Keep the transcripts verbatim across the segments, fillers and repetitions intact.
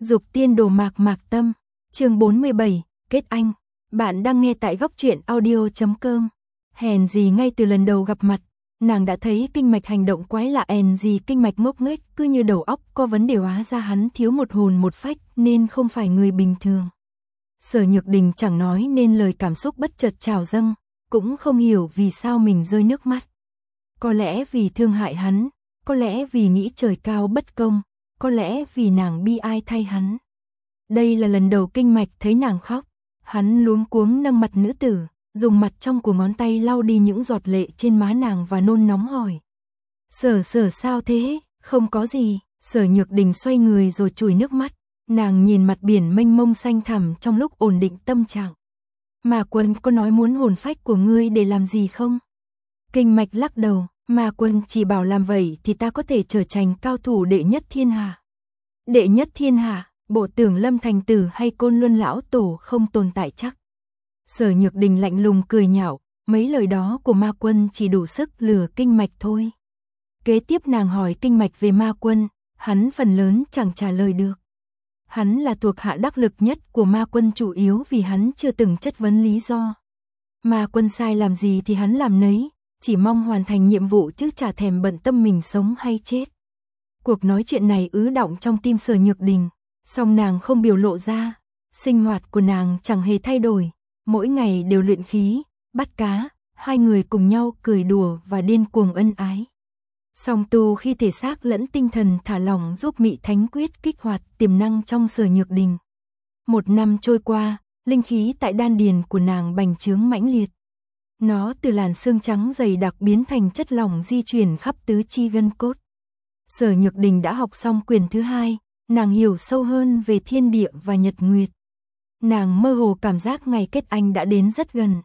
Dục tiên đồ mạc mạc tâm, chương bốn mươi bảy, kết anh. Bạn đang nghe tại góc truyện audio chấm com. Hèn gì ngay từ lần đầu gặp mặt, nàng đã thấy kinh mạch hành động quái lạ, hèn gì kinh mạch ngốc nghếch, cứ như đầu óc có vấn đề, hóa ra hắn thiếu một hồn một phách nên không phải người bình thường. Sở Nhược Đình chẳng nói nên lời, cảm xúc bất chợt trào dâng, cũng không hiểu vì sao mình rơi nước mắt. Có lẽ vì thương hại hắn, có lẽ vì nghĩ trời cao bất công, có lẽ vì nàng bi ai thay hắn. Đây là lần đầu kinh mạch thấy nàng khóc, hắn luống cuống nâng mặt nữ tử, dùng mặt trong của ngón tay lau đi những giọt lệ trên má nàng và nôn nóng hỏi. Sở sở sao thế, không có gì. Sở Nhược Đình xoay người rồi chùi nước mắt, nàng nhìn mặt biển mênh mông xanh thẳm trong lúc ổn định tâm trạng. Mà Quân có nói muốn hồn phách của ngươi để làm gì không? Kinh mạch lắc đầu, mà Quân chỉ bảo làm vậy thì ta có thể trở thành cao thủ đệ nhất thiên hạ. Đệ nhất thiên hạ, bộ tưởng Lâm Thành Tử hay Côn Luân lão tổ không tồn tại chắc. Sở Nhược Đình lạnh lùng cười nhạo, mấy lời đó của Ma Quân chỉ đủ sức lừa kinh mạch thôi. Kế tiếp nàng hỏi kinh mạch về Ma Quân, hắn phần lớn chẳng trả lời được. Hắn là thuộc hạ đắc lực nhất của Ma Quân, chủ yếu vì hắn chưa từng chất vấn lý do. Ma Quân sai làm gì thì hắn làm nấy, chỉ mong hoàn thành nhiệm vụ chứ chả thèm bận tâm mình sống hay chết. Cuộc nói chuyện này ứ đọng trong tim Sở Nhược Đình, song nàng không biểu lộ ra. Sinh hoạt của nàng chẳng hề thay đổi, mỗi ngày đều luyện khí, bắt cá, hai người cùng nhau cười đùa và điên cuồng ân ái. Song tu khi thể xác lẫn tinh thần thả lỏng giúp Mị Thánh Quyết kích hoạt tiềm năng trong Sở Nhược Đình. Một năm trôi qua, linh khí tại đan điền của nàng bành trướng mãnh liệt. Nó từ làn xương trắng dày đặc biến thành chất lỏng di chuyển khắp tứ chi gân cốt. Sở Nhược Đình đã học xong quyền thứ hai, nàng hiểu sâu hơn về thiên địa và nhật nguyệt. Nàng mơ hồ cảm giác ngày kết anh đã đến rất gần.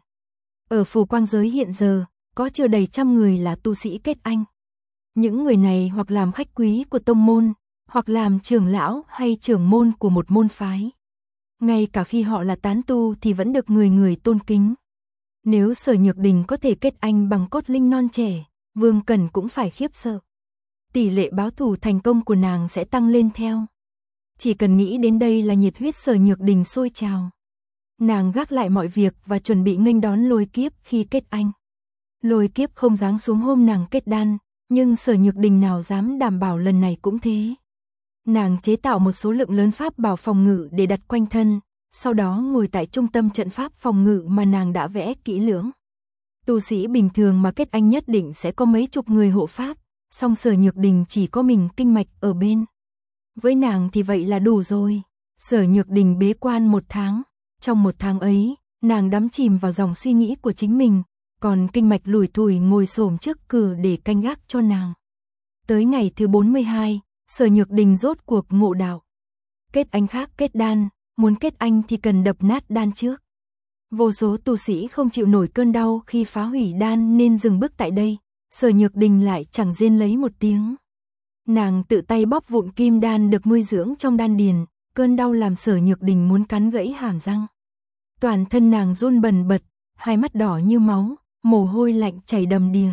Ở phù quang giới hiện giờ, có chưa đầy trăm người là tu sĩ kết anh. Những người này hoặc làm khách quý của tông môn, hoặc làm trưởng lão hay trưởng môn của một môn phái. Ngay cả khi họ là tán tu thì vẫn được người người tôn kính. Nếu Sở Nhược Đình có thể kết anh bằng cốt linh non trẻ, Vương Cẩn cũng phải khiếp sợ. Tỷ lệ báo thù thành công của nàng sẽ tăng lên theo. Chỉ cần nghĩ đến đây là nhiệt huyết Sở Nhược Đình sôi trào. Nàng gác lại mọi việc và chuẩn bị nghênh đón lôi kiếp khi kết anh. Lôi kiếp không giáng xuống hôm nàng kết đan, nhưng Sở Nhược Đình nào dám đảm bảo lần này cũng thế. Nàng chế tạo một số lượng lớn pháp bảo phòng ngự để đặt quanh thân, sau đó ngồi tại trung tâm trận pháp phòng ngự mà nàng đã vẽ kỹ lưỡng. Tu sĩ bình thường mà kết anh nhất định sẽ có mấy chục người hộ pháp, song Sở Nhược Đình chỉ có mình kinh mạch ở bên. Với nàng thì vậy là đủ rồi. Sở Nhược Đình bế quan một tháng, trong một tháng ấy, nàng đắm chìm vào dòng suy nghĩ của chính mình, còn kinh mạch lủi thủi ngồi xổm trước cửa để canh gác cho nàng. Tới ngày thứ bốn mươi hai, Sở Nhược Đình rốt cuộc ngộ đạo. Kết anh khác kết đan, muốn kết anh thì cần đập nát đan trước. Vô số tu sĩ không chịu nổi cơn đau khi phá hủy đan nên dừng bước tại đây. Sở Nhược Đình lại chẳng rên lấy một tiếng. Nàng tự tay bóp vụn kim đan được nuôi dưỡng trong đan điền, cơn đau làm Sở Nhược Đình muốn cắn gãy hàm răng. Toàn thân nàng run bần bật, hai mắt đỏ như máu, mồ hôi lạnh chảy đầm đìa.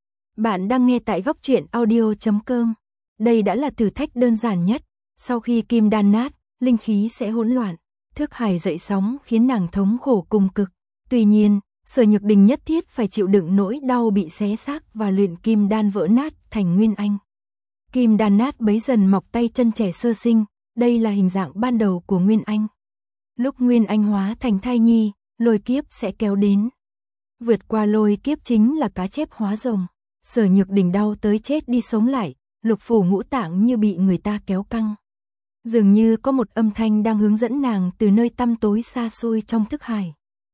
Bạn đang nghe tại góc truyện audio chấm com. Đây đã là thử thách đơn giản nhất. Sau khi kim đan nát, linh khí sẽ hỗn loạn, thức hải dậy sóng khiến nàng thống khổ cùng cực. Tuy nhiên, Sở Nhược Đình nhất thiết phải chịu đựng nỗi đau bị xé xác và luyện kim đan vỡ nát thành nguyên anh. Kim đan nát bấy dần mọc tay chân trẻ sơ sinh, đây là hình dạng ban đầu của nguyên anh. Lúc nguyên anh hóa thành thai nhi, lôi kiếp sẽ kéo đến. Vượt qua lôi kiếp chính là cá chép hóa rồng. Sở Nhược Đình đau tới chết đi sống lại, lục phủ ngũ tạng như bị người ta kéo căng. Dường như có một âm thanh đang hướng dẫn nàng từ nơi tăm tối xa xôi trong thức hải.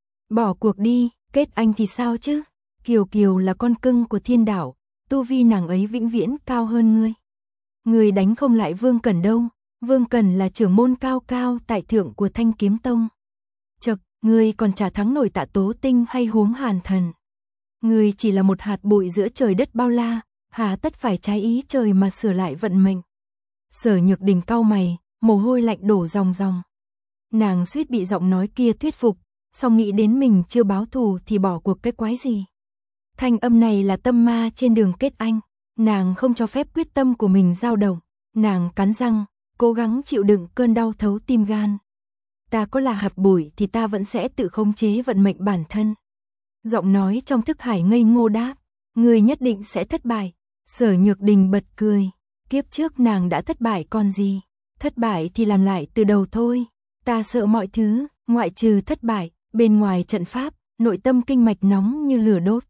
Bỏ cuộc đi, kết anh thì sao chứ? Kiều Kiều là con cưng của thiên đạo, tu vi nàng ấy vĩnh viễn cao hơn ngươi. Ngươi đánh không lại Vương Cẩn đâu, Vương Cẩn là trưởng môn cao cao tại thượng của Thanh Kiếm Tông. Chậc, ngươi còn chả thắng nổi Tạ Tố Tinh hay Huống Hàn Thần. Ngươi chỉ là một hạt bụi giữa trời đất bao la, hà tất phải trái ý trời mà sửa lại vận mệnh. Sở Nhược Đình cau mày, mồ hôi lạnh đổ ròng ròng. Nàng suýt bị giọng nói kia thuyết phục, song nghĩ đến mình chưa báo thù thì bỏ cuộc cái quái gì. Thanh âm này là tâm ma trên đường kết anh, nàng không cho phép quyết tâm của mình dao động. Nàng cắn răng, cố gắng chịu đựng cơn đau thấu tim gan. Ta có là hạt bụi thì ta vẫn sẽ tự khống chế vận mệnh bản thân. Giọng nói trong thức hải ngây ngô đáp, ngươi nhất định sẽ thất bại. Sở Nhược Đình bật cười, kiếp trước nàng đã thất bại còn gì, thất bại thì làm lại từ đầu thôi. Ta sợ mọi thứ, ngoại trừ thất bại. Bên ngoài trận pháp, nội tâm kinh mạch nóng như lửa đốt.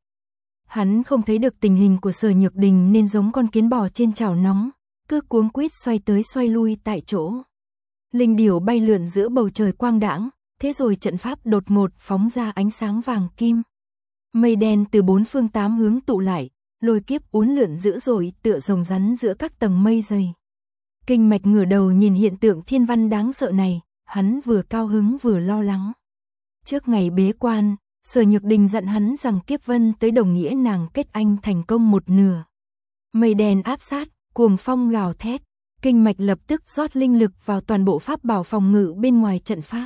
Hắn không thấy được tình hình của Sở Nhược Đình nên giống con kiến bò trên chảo nóng, cứ cuống quýt xoay tới xoay lui tại chỗ. Linh điểu bay lượn giữa bầu trời quang đãng, thế rồi trận pháp đột ngột phóng ra ánh sáng vàng kim. Mây đen từ bốn phương tám hướng tụ lại, lôi kiếp uốn lượn dữ dội tựa rồng rắn giữa các tầng mây dày. Kinh mạch ngửa đầu nhìn hiện tượng thiên văn đáng sợ này, hắn vừa cao hứng vừa lo lắng. Trước ngày bế quan, Sở Nhược Đình dặn hắn rằng kiếp vân tới đồng nghĩa nàng kết anh thành công một nửa. Mây đen áp sát, cuồng phong gào thét, kinh mạch lập tức rót linh lực vào toàn bộ pháp bảo phòng ngự bên ngoài trận pháp.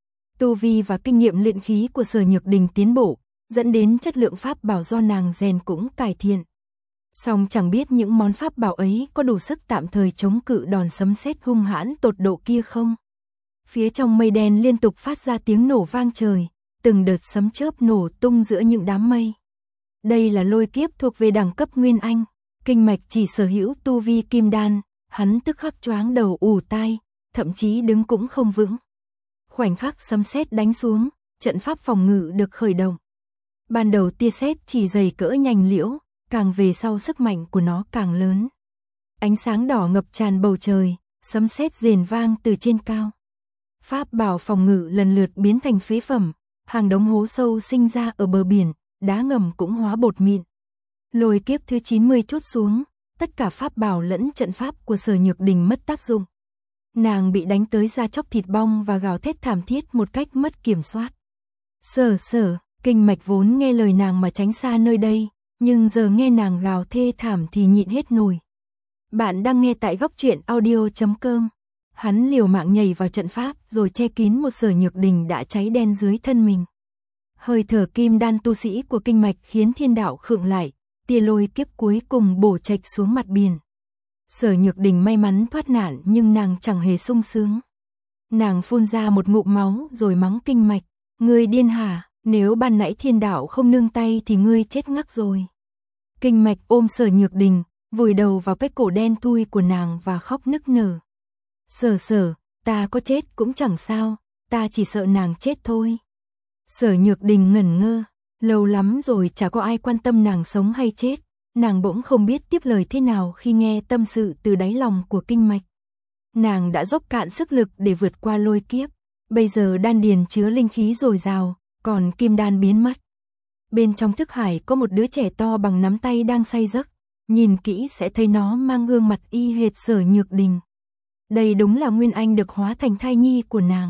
Tu vi và kinh nghiệm luyện khí của Sở Nhược Đình tiến bộ, dẫn đến chất lượng pháp bảo do nàng rèn cũng cải thiện. Song chẳng biết những món pháp bảo ấy có đủ sức tạm thời chống cự đòn sấm sét hung hãn tột độ kia không? Phía trong mây đen liên tục phát ra tiếng nổ vang trời, từng đợt sấm chớp nổ tung giữa những đám mây. Đây là lôi kiếp thuộc về đẳng cấp Nguyên Anh, kinh mạch chỉ sở hữu tu vi kim đan, hắn tức khắc choáng đầu ù tai, thậm chí đứng cũng không vững. Khoảnh khắc sấm sét đánh xuống, trận pháp phòng ngự được khởi động. Ban đầu tia sét chỉ dày cỡ nhành liễu, càng về sau sức mạnh của nó càng lớn. Ánh sáng đỏ ngập tràn bầu trời, sấm sét rền vang từ trên cao. Pháp bảo phòng ngự lần lượt biến thành phế phẩm, hàng đống hố sâu sinh ra ở bờ biển, đá ngầm cũng hóa bột mịn. Lôi kiếp thứ chín mươi trút xuống, tất cả pháp bảo lẫn trận pháp của Sở Nhược Đình mất tác dụng. Nàng bị đánh tới da chóc thịt bong và gào thét thảm thiết một cách mất kiểm soát. Sở sở, kinh mạch vốn nghe lời nàng mà tránh xa nơi đây, nhưng giờ nghe nàng gào thê thảm thì nhịn hết nổi. Bạn đang nghe tại góc truyện audio chấm com. Hắn liều mạng nhảy vào trận pháp rồi che kín một Sở Nhược Đình đã cháy đen dưới thân mình. Hơi thở kim đan tu sĩ của kinh mạch khiến thiên đạo khựng lại, tia lôi kiếp cuối cùng bổ chạch xuống mặt biển. Sở Nhược Đình may mắn thoát nạn nhưng nàng chẳng hề sung sướng. Nàng phun ra một ngụm máu rồi mắng kinh mạch, ngươi điên hả, nếu ban nãy thiên đạo không nương tay thì ngươi chết ngắc rồi. Kinh mạch ôm Sở Nhược Đình, vùi đầu vào cái cổ đen thui của nàng và khóc nức nở. Sở sở, ta có chết cũng chẳng sao, ta chỉ sợ nàng chết thôi. Sở Nhược Đình ngẩn ngơ, lâu lắm rồi chả có ai quan tâm nàng sống hay chết, nàng bỗng không biết tiếp lời thế nào khi nghe tâm sự từ đáy lòng của kinh mạch. Nàng đã dốc cạn sức lực để vượt qua lôi kiếp, bây giờ đan điền chứa linh khí dồi dào, còn kim đan biến mất. Bên trong thức hải có một đứa trẻ to bằng nắm tay đang say giấc, nhìn kỹ sẽ thấy nó mang gương mặt y hệt Sở Nhược Đình. Đây đúng là Nguyên Anh được hóa thành thai nhi của nàng.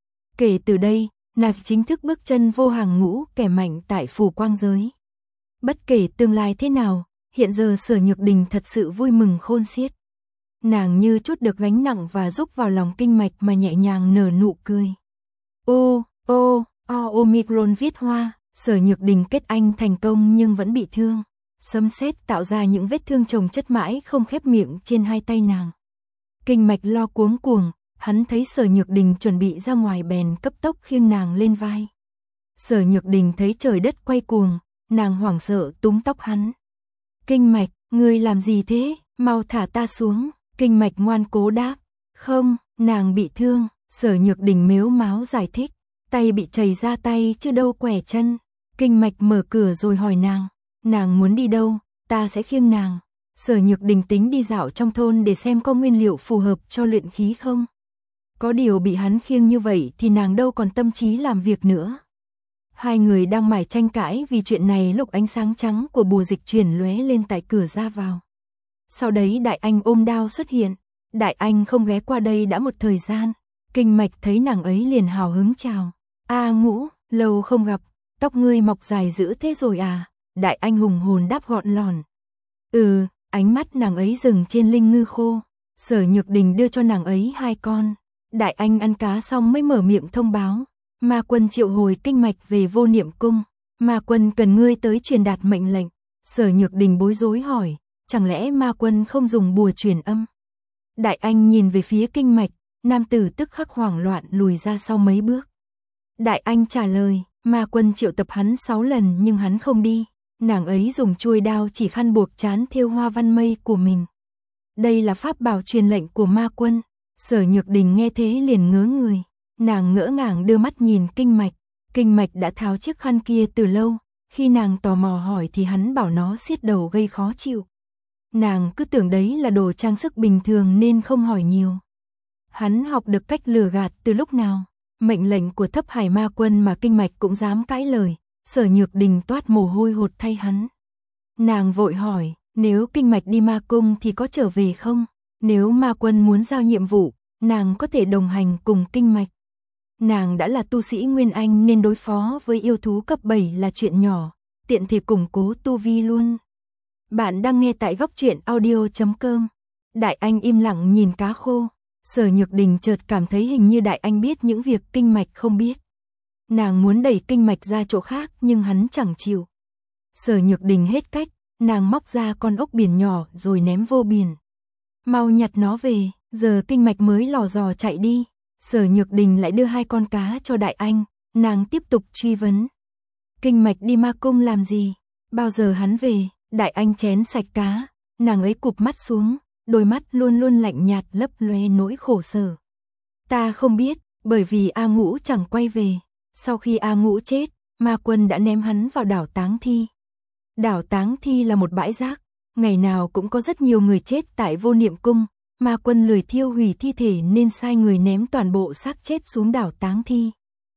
Kể từ đây, nàng chính thức bước chân vô hàng ngũ kẻ mạnh tại phù quang giới. Bất kể tương lai thế nào, hiện giờ Sở Nhược Đình thật sự vui mừng khôn xiết. Nàng như chút được gánh nặng và rúc vào lòng kinh mạch mà nhẹ nhàng nở nụ cười. Ô, ô, o Omicron viết hoa, Sở Nhược Đình kết anh thành công nhưng vẫn bị thương. Sấm sét tạo ra những vết thương chồng chất mãi không khép miệng trên hai tay nàng. Kinh mạch lo cuống cuồng, hắn thấy Sở Nhược Đình chuẩn bị ra ngoài bèn cấp tốc khiêng nàng lên vai. Sở Nhược Đình thấy trời đất quay cuồng, nàng hoảng sợ túm tóc hắn. Kinh mạch, ngươi làm gì thế, mau thả ta xuống. Kinh mạch ngoan cố đáp, không, nàng bị thương. Sở Nhược Đình mếu máo giải thích, tay bị chảy ra tay chứ đâu quẻ chân. Kinh mạch mở cửa rồi hỏi nàng, nàng muốn đi đâu, ta sẽ khiêng nàng. Sở Nhược Đình tính đi dạo trong thôn để xem có nguyên liệu phù hợp cho luyện khí không. Có điều bị hắn khiêng như vậy thì nàng đâu còn tâm trí làm việc nữa. Hai người đang mải tranh cãi vì chuyện này lúc ánh sáng trắng của bùa dịch chuyển lóe lên tại cửa ra vào. Sau đấy Đại Anh ôm đao xuất hiện. Đại Anh không ghé qua đây đã một thời gian. Kinh mạch thấy nàng ấy liền hào hứng chào. A Ngũ, lâu không gặp, tóc ngươi mọc dài dữ thế rồi à? Đại Anh hùng hồn đáp gọn lòn. Ừ, ánh mắt nàng ấy dừng trên linh ngư khô. Sở Nhược Đình đưa cho nàng ấy hai con. Đại Anh ăn cá xong mới mở miệng thông báo. Ma Quân triệu hồi kinh mạch về Vô Niệm Cung. Ma Quân cần ngươi tới truyền đạt mệnh lệnh. Sở Nhược Đình bối rối hỏi, chẳng lẽ Ma Quân không dùng bùa truyền âm? Đại Anh nhìn về phía kinh mạch, nam tử tức khắc hoảng loạn lùi ra sau mấy bước. Đại Anh trả lời, Ma Quân triệu tập hắn sáu lần nhưng hắn không đi, nàng ấy dùng chuôi đao chỉ khăn buộc trán thêu hoa văn mây của mình. Đây là pháp bảo truyền lệnh của Ma Quân. Sở Nhược Đình nghe thế liền ngớ người, nàng ngỡ ngàng đưa mắt nhìn kinh mạch, kinh mạch đã tháo chiếc khăn kia từ lâu, khi nàng tò mò hỏi thì hắn bảo nó siết đầu gây khó chịu. Nàng cứ tưởng đấy là đồ trang sức bình thường nên không hỏi nhiều. Hắn học được cách lừa gạt từ lúc nào? Mệnh lệnh của Thấp Hải Ma Quân mà kinh mạch cũng dám cãi lời, Sở Nhược Đình toát mồ hôi hột thay hắn. Nàng vội hỏi, nếu kinh mạch đi ma cung thì có trở về không? Nếu Ma Quân muốn giao nhiệm vụ, nàng có thể đồng hành cùng kinh mạch. Nàng đã là tu sĩ Nguyên Anh nên đối phó với yêu thú cấp bảy là chuyện nhỏ, tiện thể củng cố tu vi luôn. Bạn đang nghe tại góc truyện audio chấm com. Đại Anh im lặng nhìn cá khô. Sở Nhược Đình chợt cảm thấy hình như Đại Anh biết những việc kinh mạch không biết. Nàng muốn đẩy kinh mạch ra chỗ khác nhưng hắn chẳng chịu. Sở Nhược Đình hết cách, nàng móc ra con ốc biển nhỏ rồi ném vô biển. Mau nhặt nó về, giờ kinh mạch mới lò dò chạy đi. Sở Nhược Đình lại đưa hai con cá cho Đại Anh, nàng tiếp tục truy vấn. Kinh mạch đi ma cung làm gì? Bao giờ hắn về? Đại Anh chén sạch cá, nàng ấy cụp mắt xuống, đôi mắt luôn luôn lạnh nhạt lấp loe nỗi khổ sở. Ta không biết, bởi vì A Ngũ chẳng quay về. Sau khi A Ngũ chết, Ma Quân đã ném hắn vào đảo táng thi. Đảo táng thi là một bãi rác, ngày nào cũng có rất nhiều người chết tại Vô Niệm Cung. Ma Quân lười thiêu hủy thi thể nên sai người ném toàn bộ xác chết xuống đảo táng thi.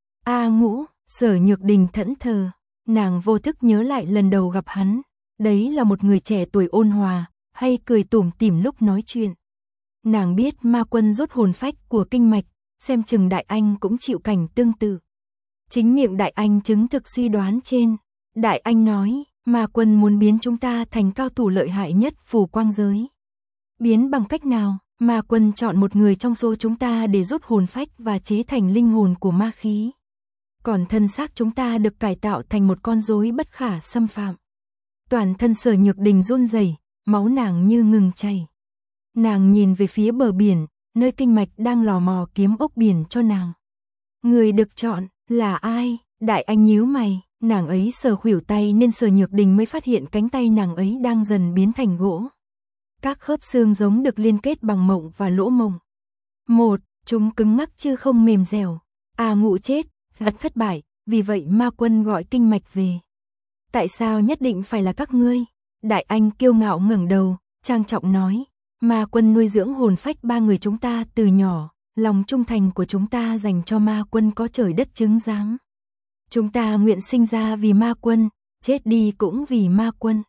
A Ngũ, Sở Nhược Đình thẫn thờ, nàng vô thức nhớ lại lần đầu gặp hắn. Đấy là một người trẻ tuổi ôn hòa, hay cười tủm tỉm lúc nói chuyện. Nàng biết Ma Quân rút hồn phách của kinh mạch, xem chừng Đại Anh cũng chịu cảnh tương tự. Chính miệng Đại Anh chứng thực suy đoán trên. Đại Anh nói, Ma Quân muốn biến chúng ta thành cao thủ lợi hại nhất phù quang giới. Biến bằng cách nào? Ma Quân chọn một người trong số chúng ta để rút hồn phách và chế thành linh hồn của ma khí. Còn thân xác chúng ta được cải tạo thành một con rối bất khả xâm phạm. Toàn thân Sở Nhược Đình run rẩy, máu nàng như ngừng chảy. Nàng nhìn về phía bờ biển, nơi kinh mạch đang lò mò kiếm ốc biển cho nàng. Người được chọn là ai? Đại Anh nhíu mày, nàng ấy sờ khuỷu tay nên Sở Nhược Đình mới phát hiện cánh tay nàng ấy đang dần biến thành gỗ. Các khớp xương giống được liên kết bằng mộng và lỗ mộng. Một, chúng cứng ngắc chứ không mềm dẻo. A Ngũ chết, thật thất bại, vì vậy Ma Quân gọi kinh mạch về. Tại sao nhất định phải là các ngươi? Đại Anh kiêu ngạo ngẩng đầu, trang trọng nói, Ma Quân nuôi dưỡng hồn phách ba người chúng ta từ nhỏ, lòng trung thành của chúng ta dành cho Ma Quân có trời đất chứng giám. Chúng ta nguyện sinh ra vì Ma Quân, chết đi cũng vì Ma Quân.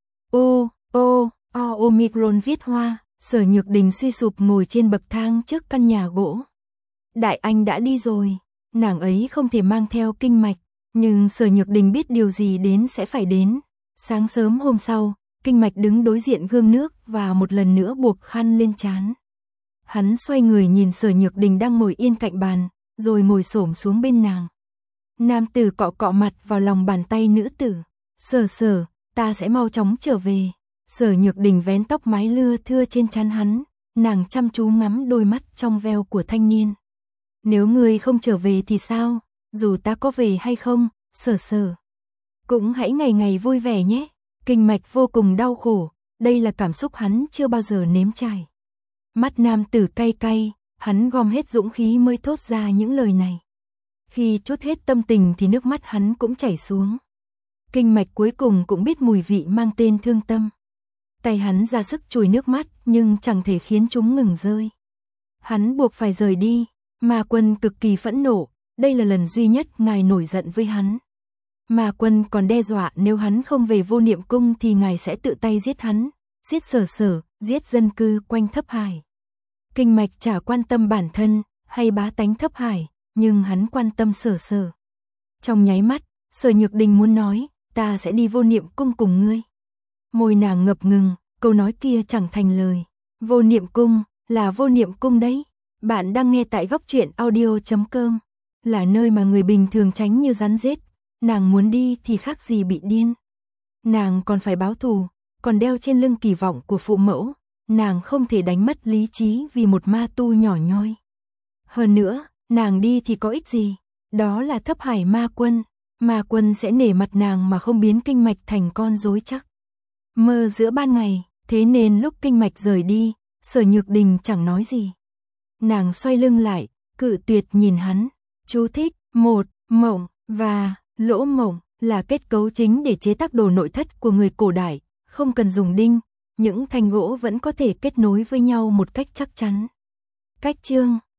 Ô, ô, o Omicron viết hoa, Sở Nhược Đình suy sụp ngồi trên bậc thang trước căn nhà gỗ. Đại Anh đã đi rồi, nàng ấy không thể mang theo kinh mạch. Nhưng Sở Nhược Đình biết điều gì đến sẽ phải đến. Sáng sớm hôm sau, kinh mạch đứng đối diện gương nước và một lần nữa buộc khăn lên trán. Hắn xoay người nhìn Sở Nhược Đình đang ngồi yên cạnh bàn, rồi ngồi xổm xuống bên nàng. Nam tử cọ cọ mặt vào lòng bàn tay nữ tử. Sở sở, ta sẽ mau chóng trở về. Sở Nhược Đình vén tóc mái lưa thưa trên trán hắn, nàng chăm chú ngắm đôi mắt trong veo của thanh niên. Nếu ngươi không trở về thì sao? Dù ta có về hay không, Sở sở, cũng hãy ngày ngày vui vẻ nhé. Kinh mạch vô cùng đau khổ, đây là cảm xúc hắn chưa bao giờ nếm trải. Mắt nam tử cay cay, hắn gom hết dũng khí mới thốt ra những lời này. Khi trút hết tâm tình thì nước mắt hắn cũng chảy xuống. Kinh mạch cuối cùng cũng biết mùi vị mang tên thương tâm. Tay hắn ra sức chùi nước mắt nhưng chẳng thể khiến chúng ngừng rơi. Hắn buộc phải rời đi, Ma Quân cực kỳ phẫn nộ. Đây là lần duy nhất ngài nổi giận với hắn. Ma Quân còn đe dọa nếu hắn không về Vô Niệm Cung thì ngài sẽ tự tay giết hắn, giết Sở sở, giết dân cư quanh Thấp Hải. Kinh mạch chả quan tâm bản thân hay bá tánh Thấp Hải, nhưng hắn quan tâm Sở sở. Trong nháy mắt, Sở Nhược Đình muốn nói, ta sẽ đi Vô Niệm Cung cùng ngươi. Môi nàng ngập ngừng, câu nói kia chẳng thành lời. Vô Niệm Cung, là Vô Niệm Cung đấy. Bạn đang nghe tại góc truyện audio chấm com. Là nơi mà người bình thường tránh như rắn rết. Nàng muốn đi thì khác gì bị điên. Nàng còn phải báo thù, còn đeo trên lưng kỳ vọng của phụ mẫu. nàng không thể đánh mất lý trí vì một ma tu nhỏ nhoi. Hơn nữa, nàng đi thì có ích gì? Đó là Thấp Hải Ma Quân, Ma Quân sẽ nể mặt nàng mà không biến kinh mạch thành con rối chắc. Mơ giữa ban ngày, thế nên lúc kinh mạch rời đi, Sở Nhược Đình chẳng nói gì. Nàng xoay lưng lại, cự tuyệt nhìn hắn. Chú thích, một, mộng và lỗ mộng là kết cấu chính để chế tác đồ nội thất của người cổ đại, không cần dùng đinh, những thanh gỗ vẫn có thể kết nối với nhau một cách chắc chắn. Cách chương